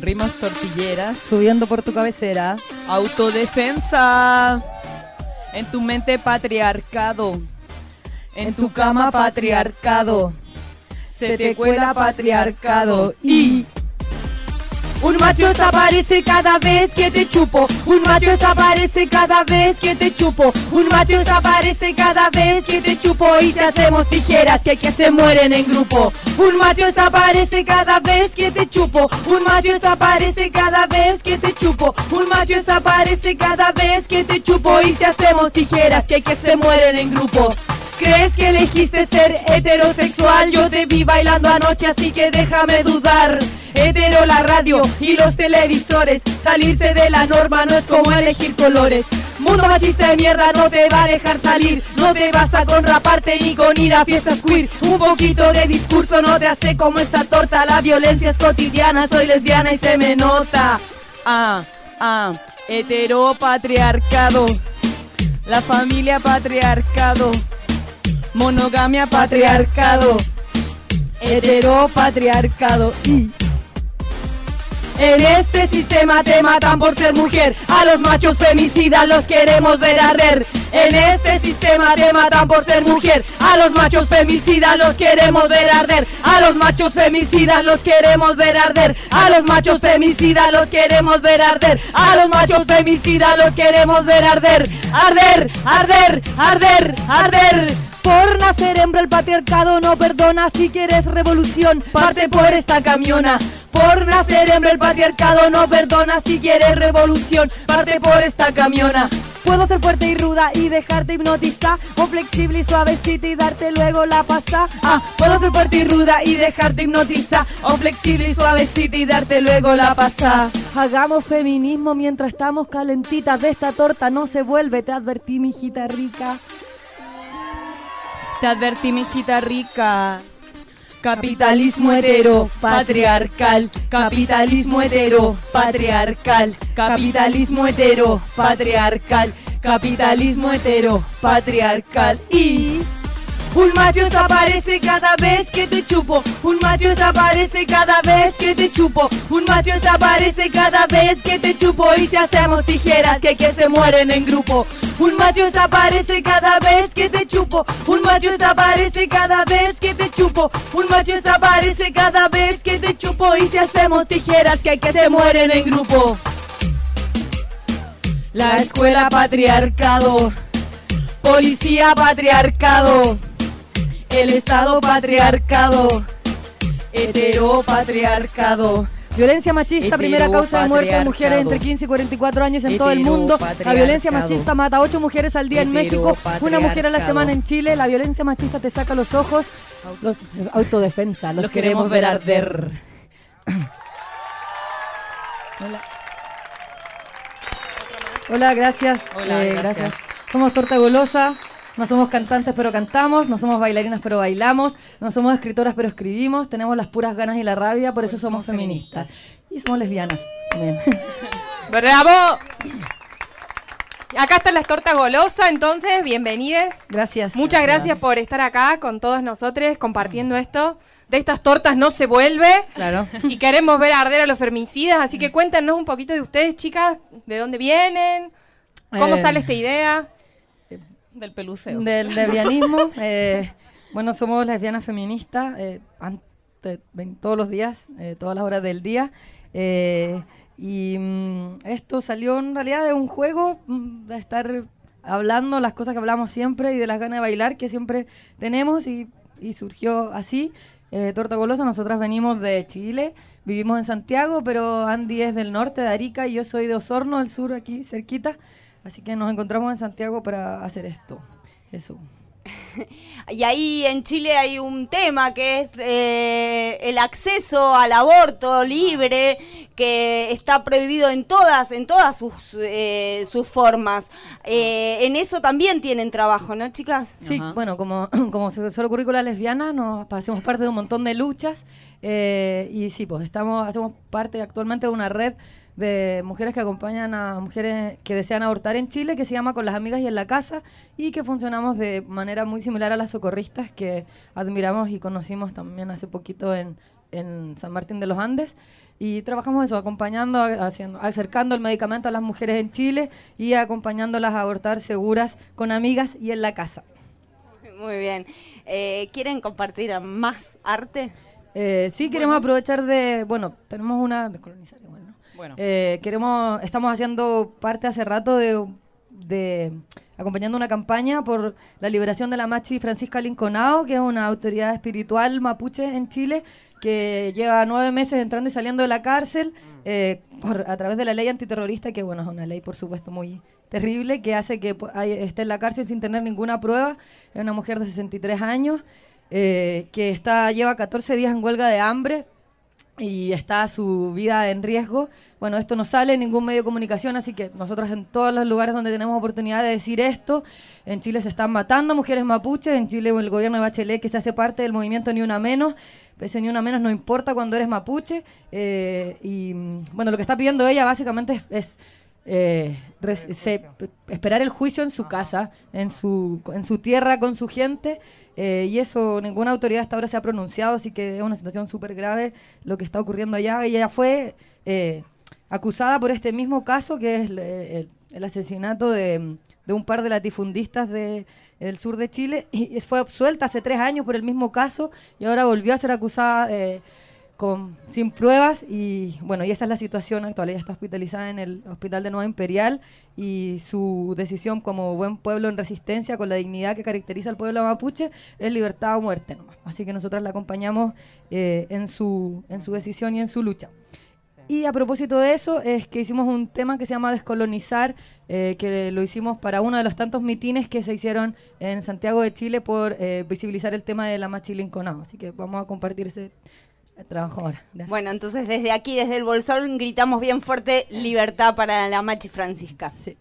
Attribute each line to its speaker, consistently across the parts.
Speaker 1: Rimas tortilleras.
Speaker 2: Subiendo por tu cabecera.
Speaker 1: Autodefensa. En tu mente patriarcado. En tu cama patriarcado. Se te cuela patriarcado. Y
Speaker 2: un macho desaparece cada vez que te chupo. Un macho desaparece cada vez que te chupo. Un macho desaparece cada vez que te chupo. Y te hacemos tijeras que se mueren en grupo. Un macho desaparece cada vez que te chupo. Un macho desaparece cada vez que te chupo. Un macho desaparece cada vez que te chupo. Y te hacemos tijeras que se mueren en grupo. ¿Crees que elegiste ser heterosexual? Yo te vi bailando anoche, así que déjame dudar. Hetero la radio y los televisores. Salirse de la norma no es como elegir colores. Mundo machista de mierda no te va a dejar salir. No te basta con raparte ni con ir a fiestas queer. Un poquito de discurso no te hace como esta torta. La violencia es cotidiana, soy lesbiana y se me nota.
Speaker 1: Heteropatriarcado. La familia patriarcado. Monogamia patriarcado.
Speaker 2: Heteropatriarcado. En este sistema te matan por ser mujer. A los machos femicidas los queremos ver arder. En este sistema te matan por ser mujer. A los machos femicidas los queremos ver arder. A los machos femicidas los queremos ver arder. A los machos femicidas los queremos ver arder. A los machos femicidas los queremos ver arder. Arder, arder, arder, arder. Por nacer hembra el patriarcado no perdona. Si quieres revolución, parte por esta camiona. Por nacer hembra el patriarcado no perdona. Si quieres revolución, parte por esta camiona. Puedo ser fuerte y ruda y dejarte hipnotizar, o flexible y suavecita y darte luego la pasa. Puedo ser fuerte y ruda y dejarte hipnotizar, o flexible y suavecita y darte luego la pasa. Hagamos feminismo mientras estamos calentitas. De esta torta no se vuelve, te advertí, mijita rica.
Speaker 1: Te advertí, mijita rica. Capitalismo hetero, patriarcal. Capitalismo hetero, patriarcal. Capitalismo hetero, patriarcal. Capitalismo hetero, patriarcal. Y un macho desaparece cada vez que te chupo. Un macho desaparece cada vez que te chupo. Un macho desaparece cada vez que te chupo. Y si hacemos tijeras que se mueren en grupo. Un macho desaparece cada vez que te chupo. Un macho desaparece cada vez que te chupo. Un macho desaparece cada vez que te chupo. Y si hacemos tijeras que se mueren en grupo. La escuela patriarcado. Policía patriarcado. El Estado patriarcado. Heteropatriarcado. Violencia machista, primera causa de muerte de mujeres entre 15 y 44 años en todo el mundo. La violencia machista mata a 8 mujeres al día en México, una mujer a la semana en Chile. La violencia machista te saca los ojos. Autodefensa, los queremos ver arder. Hola. Hola, gracias. Hola, gracias.
Speaker 2: Somos Torta Golosa. No somos cantantes pero cantamos, no somos bailarinas pero bailamos, no somos escritoras pero escribimos, tenemos las puras ganas y la rabia, por eso somos feministas. Y somos lesbianas también.
Speaker 3: ¡Bravo! Acá están las Tortas Golosa, entonces, bienvenidas.
Speaker 2: Gracias.
Speaker 3: Muchas gracias por estar acá con todos nosotros compartiendo esto. De estas tortas no se vuelve.
Speaker 2: Claro.
Speaker 3: Y queremos ver arder a los femicidas, así que cuéntanos un poquito de ustedes, chicas, de dónde vienen, cómo sale esta idea.
Speaker 1: Del peluceo.
Speaker 2: Del lesbianismo. Bueno, somos lesbianas feministas, todos los días, todas las horas del día. Esto salió en realidad de un juego, de estar hablando las cosas que hablamos siempre y de las ganas de bailar que siempre tenemos y surgió así. Torta Golosa, nosotras venimos de Chile, vivimos en Santiago, pero Andy es del norte, de Arica, y yo soy de Osorno, del sur, aquí cerquita. Así que nos encontramos en Santiago para hacer esto. Eso.
Speaker 4: Y ahí en Chile hay un tema que es el acceso al aborto libre, que está prohibido en todas sus formas. En eso también tienen trabajo, ¿no, chicas?
Speaker 2: Sí, bueno, como solo currícula lesbiana, nos hacemos parte de un montón de luchas. Y sí, pues hacemos parte actualmente de una red de mujeres que acompañan a mujeres que desean abortar en Chile, que se llama Con las Amigas y en la Casa, y que funcionamos de manera muy similar a las socorristas que admiramos y conocimos también hace poquito en en San Martín de los Andes. Y trabajamos eso, acompañando, acercando el medicamento a las mujeres en Chile y acompañándolas a abortar seguras con amigas y en la casa.
Speaker 4: Muy bien. ¿Quieren compartir más arte?
Speaker 2: Sí, queremos aprovechar tenemos una descolonizar igual, ¿no? Bueno. Estamos haciendo parte hace rato de acompañando una campaña por la liberación de la Machi Francisca Linconao, que es una autoridad espiritual mapuche en Chile, que lleva 9 meses entrando y saliendo de la cárcel a través de la ley antiterrorista, que bueno, es una ley por supuesto muy terrible, que hace que esté en la cárcel sin tener ninguna prueba. Es una mujer de 63 años que lleva 14 días en huelga de hambre y está su vida en riesgo. Bueno, esto no sale en ningún medio de comunicación, así que nosotros en todos los lugares donde tenemos oportunidad de decir esto, en Chile se están matando mujeres mapuches, en Chile el gobierno de Bachelet, que se hace parte del movimiento Ni Una Menos, ese Ni Una Menos no importa cuando eres mapuche, y bueno, lo que está pidiendo ella básicamente es esperar el juicio en su casa, en su tierra, con su gente, y eso ninguna autoridad hasta ahora se ha pronunciado, así que es una situación súper grave lo que está ocurriendo allá. Ella fue acusada por este mismo caso, que es el asesinato de un par de latifundistas del sur de Chile, y fue absuelta hace 3 años por el mismo caso, y ahora volvió a ser acusada sin pruebas, y bueno, y esa es la situación actual. Ella está hospitalizada en el Hospital de Nueva Imperial, y su decisión como buen pueblo en resistencia, con la dignidad que caracteriza al pueblo mapuche, es libertad o muerte nomás. Así que nosotros la acompañamos en su decisión y en su lucha. Y a propósito de eso, es que hicimos un tema que se llama Descolonizar, que lo hicimos para uno de los tantos mitines que se hicieron en Santiago de Chile por visibilizar el tema de la Machi Linconao. Así que vamos a compartir ese trabajo ahora.
Speaker 4: Bueno, entonces desde aquí, desde el Bolsón, gritamos bien fuerte: libertad para la Machi Francisca.
Speaker 2: Sí.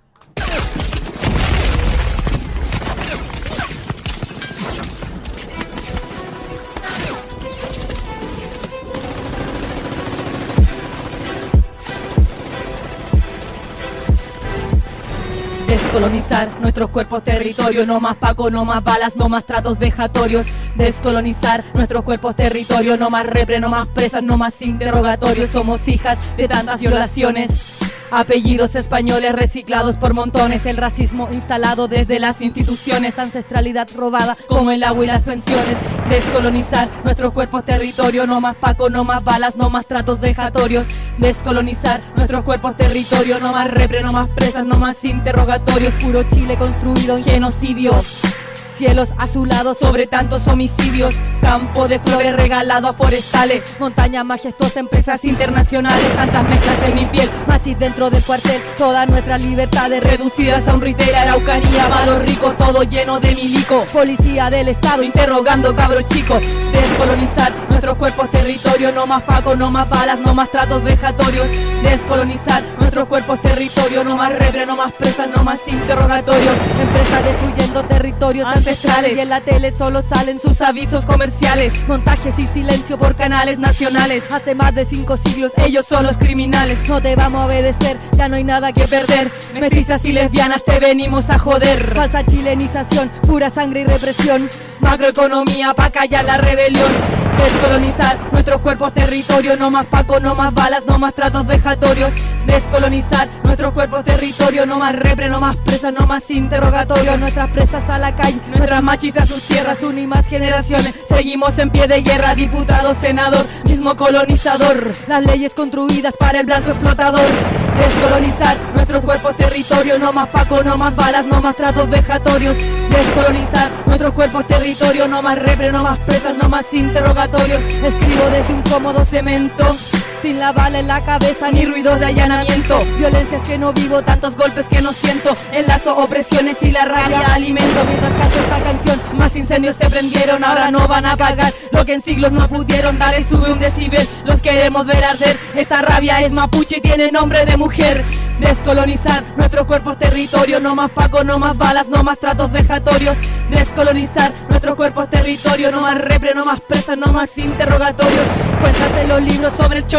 Speaker 1: Descolonizar nuestros cuerpos, territorio, no más Paco, no más balas, no más tratos vejatorios. Descolonizar nuestros cuerpos, territorio, no más repre, no más presas, no más interrogatorios. Somos hijas de tantas violaciones, apellidos españoles reciclados por montones, el racismo instalado desde las instituciones, ancestralidad robada como el agua y las pensiones. Descolonizar nuestros cuerpos, territorio, no más Paco, no más balas, no más tratos vejatorios. Descolonizar nuestros cuerpos, territorio, no más repre, no más presas, no más interrogatorios. Puro Chile construido en genocidio, cielos azulados sobre tantos homicidios, campo de flores regalado a forestales, montaña majestuosa, empresas internacionales, tantas mezclas en mi piel, machis dentro del cuartel, todas nuestras libertades reducidas a un retail, Araucanía, Valo Rico, todo lleno de milico, policía del estado interrogando cabros chicos. Descolonizar nuestros cuerpos, territorio, no más Paco, no más balas, no más tratos vejatorios. Descolonizar nuestros cuerpos, territorio, no más repre, no más presas, no más interrogatorios. Empresas destruyendo territorios ancestrales y en la tele solo salen sus avisos comerciales, montajes y silencio por canales nacionales. Hace más de 5 siglos ellos son los criminales. No te vamos a obedecer, ya no hay nada que perder. Mestizas y lesbianas te venimos a joder. Falsa chilenización, pura sangre y represión, macroeconomía pa' callar la rebelión. Descolonizar nuestros cuerpos, territorio, no más Paco, no más balas, no más tratos vejatorios. Descolonizar nuestros cuerpos, territorio, no más repre, no más presas, no más interrogatorios. Nuestras presas a la calle, nuestras machis a sus tierras, unidas generaciones, seguimos en pie de guerra, diputado, senador, mismo colonizador. Las leyes construidas para el blanco explotador. Descolonizar nuestros cuerpos, territorio, no más Paco, no más balas, no más tratos vejatorios. Descolonizar nuestros cuerpos, territorio, no más repre, no más presas, no más interrogatorios. Escribo desde un cómodo cemento, sin la bala en la cabeza ni ruidos de allanamiento. Violencias que no vivo, tantos golpes que no siento, enlazo opresiones y la rabia alimento. Mientras canto esta canción, más incendios se prendieron, ahora no van a apagar lo que en siglos no pudieron. Dale, sube un decibel, los queremos ver arder. Esta rabia es mapuche y tiene nombre de mujer. Descolonizar nuestros cuerpos, territorio, no más Paco, no más balas, no más tratos vejatorios. Descolonizar nuestros cuerpos, territorio, no más repre, no más presas, no más interrogatorios. Cuentas en los libros sobre el choque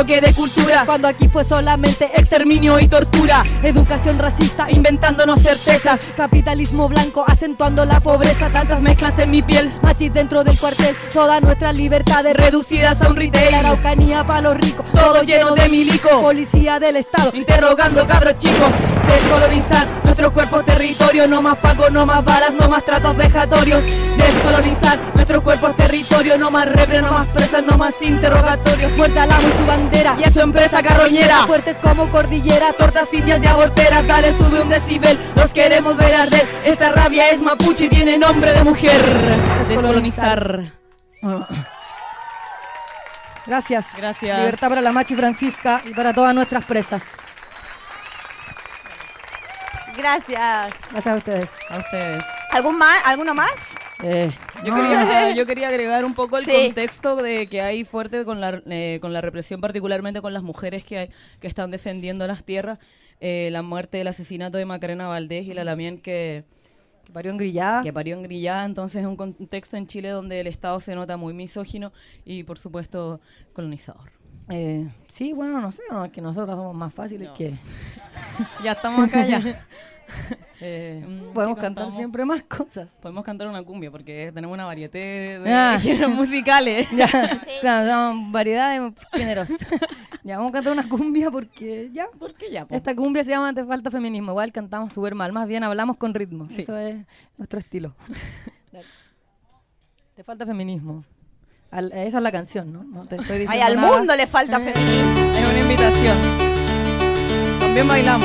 Speaker 1: choque de cultura,
Speaker 2: cuando aquí fue solamente
Speaker 1: exterminio y tortura,
Speaker 2: educación racista,
Speaker 1: inventándonos certezas,
Speaker 2: capitalismo blanco acentuando la pobreza,
Speaker 1: tantas mezclas en mi piel,
Speaker 2: machis dentro del cuartel, todas nuestras libertades
Speaker 1: reducidas a un retail,
Speaker 2: la Araucanía pa' los ricos,
Speaker 1: todo lleno de milico,
Speaker 2: policía del estado,
Speaker 1: interrogando cabros chicos, descolonizar nuestros cuerpos territorios, no más pagos, no más balas, no más tratos vejatorios, descolonizar nuestros cuerpos territorios, no más repre, no más presas, no más interrogatorios,
Speaker 2: fuerte al amo y su bandera,
Speaker 1: y a su empresa carroñera,
Speaker 2: fuertes como cordillera,
Speaker 1: tortas indias y aborteras, dale sube un decibel, los queremos ver arder, esta rabia es mapuche y tiene nombre de mujer, descolonizar.
Speaker 2: Gracias.
Speaker 1: Gracias.
Speaker 2: Libertad para la Machi Francisca y para todas nuestras presas.
Speaker 4: Gracias.
Speaker 2: Gracias a ustedes.
Speaker 1: A ustedes.
Speaker 4: ¿Alguno más?
Speaker 1: Yo quería agregar un poco el contexto de que hay fuerte con la represión, particularmente con las mujeres que están defendiendo las tierras, la muerte, el asesinato de Macarena Valdés y la Lamien que
Speaker 2: parió en Grillada.
Speaker 1: Entonces es un contexto en Chile donde el Estado se nota muy misógino y por supuesto colonizador.
Speaker 2: Sí, bueno, no sé, no, es que nosotros somos más fáciles que...
Speaker 1: Ya estamos acá ya.
Speaker 2: Podemos cantar siempre más cosas.
Speaker 1: Podemos cantar una cumbia porque tenemos una variedad de géneros musicales.
Speaker 2: Ya, sí. Claro, tenemos variedad de géneros. Ya, vamos a cantar una cumbia porque ya.
Speaker 1: ¿Por qué ya? Po?
Speaker 2: Esta cumbia se llama Te falta feminismo. Igual cantamos súper mal, más bien hablamos con ritmo.
Speaker 1: Sí.
Speaker 2: Eso es nuestro estilo. Te falta feminismo. Esa es la canción, ¿no? No te estoy diciendo
Speaker 4: Ay, al
Speaker 2: nada.
Speaker 4: mundo le falta feminismo.
Speaker 1: Es una invitación. También bailamos.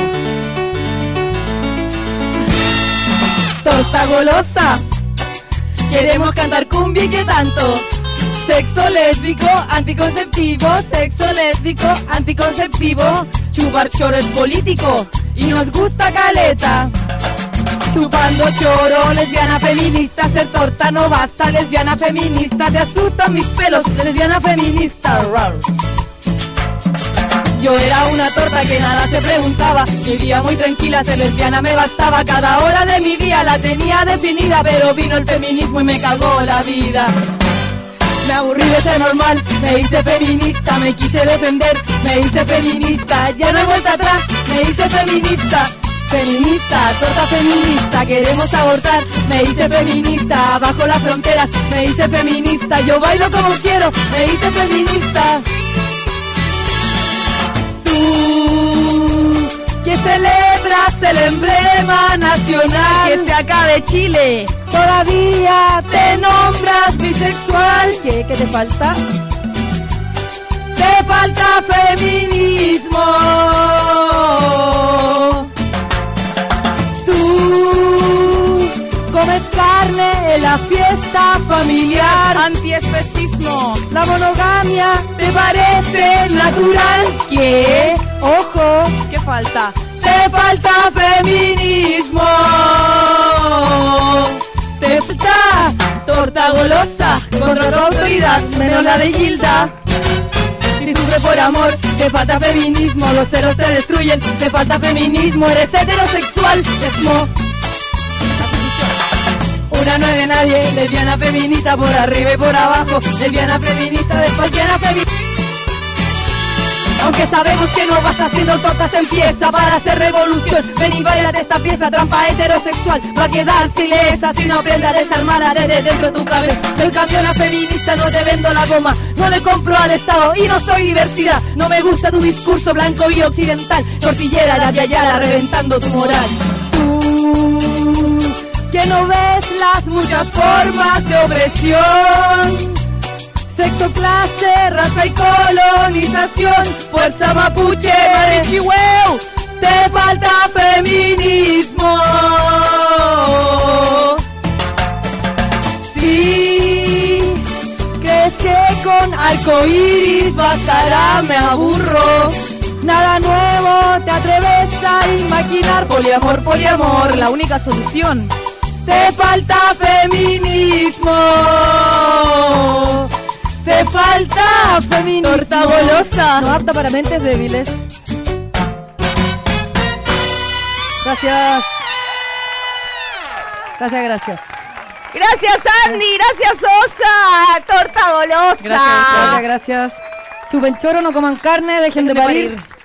Speaker 1: Torta golosa, queremos cantar cumbia y qué tanto. Sexo lésbico, anticonceptivo, sexo lésbico, anticonceptivo. Chupar choro es político y nos gusta caleta. Chupando choro, lesbiana feminista, ser torta no basta, lesbiana feminista, te asustan mis pelos, lesbiana feminista. Yo era una torta que nada se preguntaba, vivía muy tranquila, ser lesbiana me bastaba, cada hora de mi día la tenía definida, pero vino el feminismo y me cagó la vida. Me aburrí de ser normal, me hice feminista, me quise defender, me hice feminista, ya no hay vuelta atrás, me hice feminista. Feminista, torta feminista, queremos abortar, me hice feminista, bajo las fronteras, me hice feminista, yo bailo como quiero, me hice feminista. Tú, que celebras el emblema nacional, que se acabe Chile, todavía te nombras bisexual.
Speaker 2: ¿Qué te falta?
Speaker 1: Te falta feminismo. Tú comes carne en la fiesta familiar, antiespecismo, la monogamia te parece natural. ¿Qué? Ojo, ¿qué falta? Te falta feminismo. Te falta torta golosa contra tu autoridad, menos la de Gilda. Si sufre por amor, te falta feminismo, los ceros te destruyen, te falta feminismo, eres heterosexual, esmo. Una no es de nadie, lesbiana feminista por arriba y por abajo, lesbiana feminista, después lesbiana feminista. Aunque sabemos que no vas haciendo tortas en pieza para hacer revolución, ven y bailate esta pieza, trampa heterosexual, va a quedarse ilesa si no aprende a desarmarla desde dentro de tu cabeza. Soy campeona feminista, no te vendo la goma, no le compro al Estado y no soy diversidad. No me gusta tu discurso blanco y occidental, tortillera, la yayara, reventando tu moral. Tú, que no ves las muchas formas de opresión, sexo, clase, raza y colonización, fuerza mapuche, marichihueu, te falta feminismo. Sí, crees que con arcoíris bastará, me aburro. Nada nuevo te atreves a imaginar, poliamor, poliamor, la única solución. Te falta feminismo. Te falta feminismo. Torta golosa,
Speaker 2: no apta para mentes débiles. Gracias. Gracias.
Speaker 4: Gracias, Andy. Gracias, Osa. Torta golosa.
Speaker 2: Gracias. chupen choro, no coman carne, dejen de parir.